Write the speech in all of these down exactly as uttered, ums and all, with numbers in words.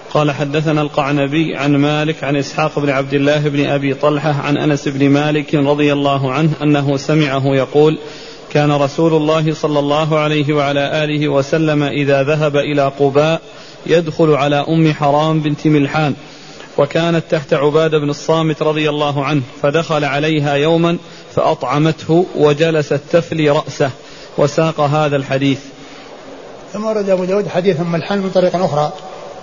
قال حدثنا القعنبي عن مالك عن إسحاق بن عبد الله بن أبي طلحة عن أنس بن مالك رضي الله عنه أنه سمعه يقول كان رسول الله صلى الله عليه وعلى آله وسلم إذا ذهب إلى قباء يدخل على أم حرام بنت ملحان وكانت تحت عبادة بن الصامت رضي الله عنه، فدخل عليها يوما فأطعمته وجلست تفلي رأسه، وساق هذا الحديث. ثم ورد أبو داود حديث أم ملحان من طريق أخرى،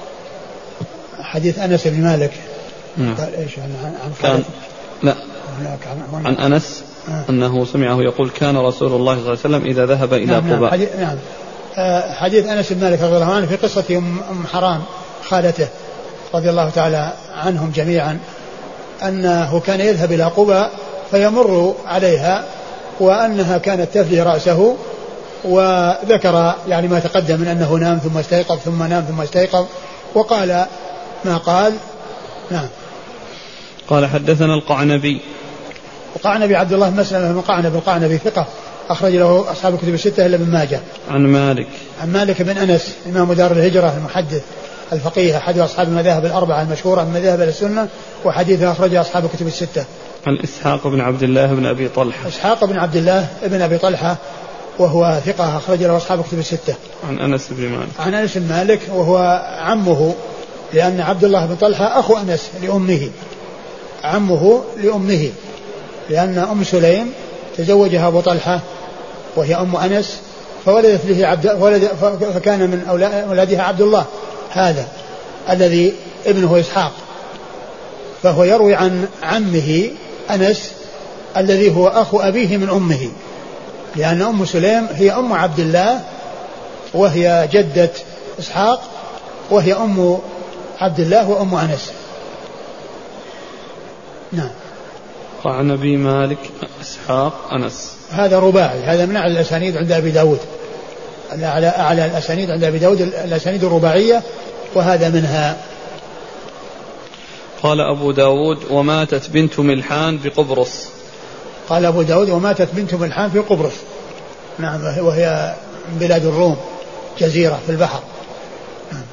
حديث أنس بن مالك. نعم. قال إيش عن عن كان لا عن, عن أنس آه. أنه سمعه يقول كان رسول الله صلى الله عليه وسلم إذا ذهب إلى نعم قباء. نعم حديث, نعم. آه حديث أنس بن مالك رضي الله عنه في قصة أم حرام خالته رضي الله تعالى عنهم جميعا، أنه كان يذهب إلى قباء فيمر عليها وأنها كانت تفلي رأسه، وذكر يعني ما تقدم من أنه نام ثم استيقظ ثم نام ثم استيقظ، وقال ما قال. نعم. قال حدثنا القعنبي. القعنبي عبد الله بن مسلمة بن قعنب القعنبي ثقة أخرج له أصحاب الكتب الستة إلا ابن ماجه. عن مالك. عن مالك بن أنس إمام دار الهجرة المحدث الفقيه أحد أصحاب المذاهب الأربعة المشهورة من مذاهب السنة، وحديثه أخرجه أصحاب الكتب الستة. عن إسحاق بن عبد الله بن أبي طلحة. إسحاق بن عبد الله بن أبي طلحة وهو ثقة أخرج له أصحاب الكتب الستة. عن أنس بن مالك. عن أنس بن مالك وهو عمه، لأن عبد الله بن طلحة أخو أنس لأمه، عمه لأمه، لأن أم سليم تزوجها أبو طلحة وهي أم أنس، فولدت له عبد ولد فكان من أولادها عبد الله هذا الذي ابنه إسحاق، فهو يروي عن عمه أنس الذي هو أخو أبيه من أمه، لأن أم سليم هي أم عبد الله وهي جدة إسحاق وهي أم عبد الله وأم أنس. نعم. عن أبي مالك إسحاق أنس، هذا رباعي، هذا من أعلى الأسانيد عند أبي داود، على أعلى الأسانيد عند أبي داود الأسانيد الرباعية، وهذا منها. قال أبو داود وماتت بنت ملحان بقبرص. قال أبو داود وماتت بنت ملحان في قبرص، نعم، وهي بلاد الروم جزيرة في البحر.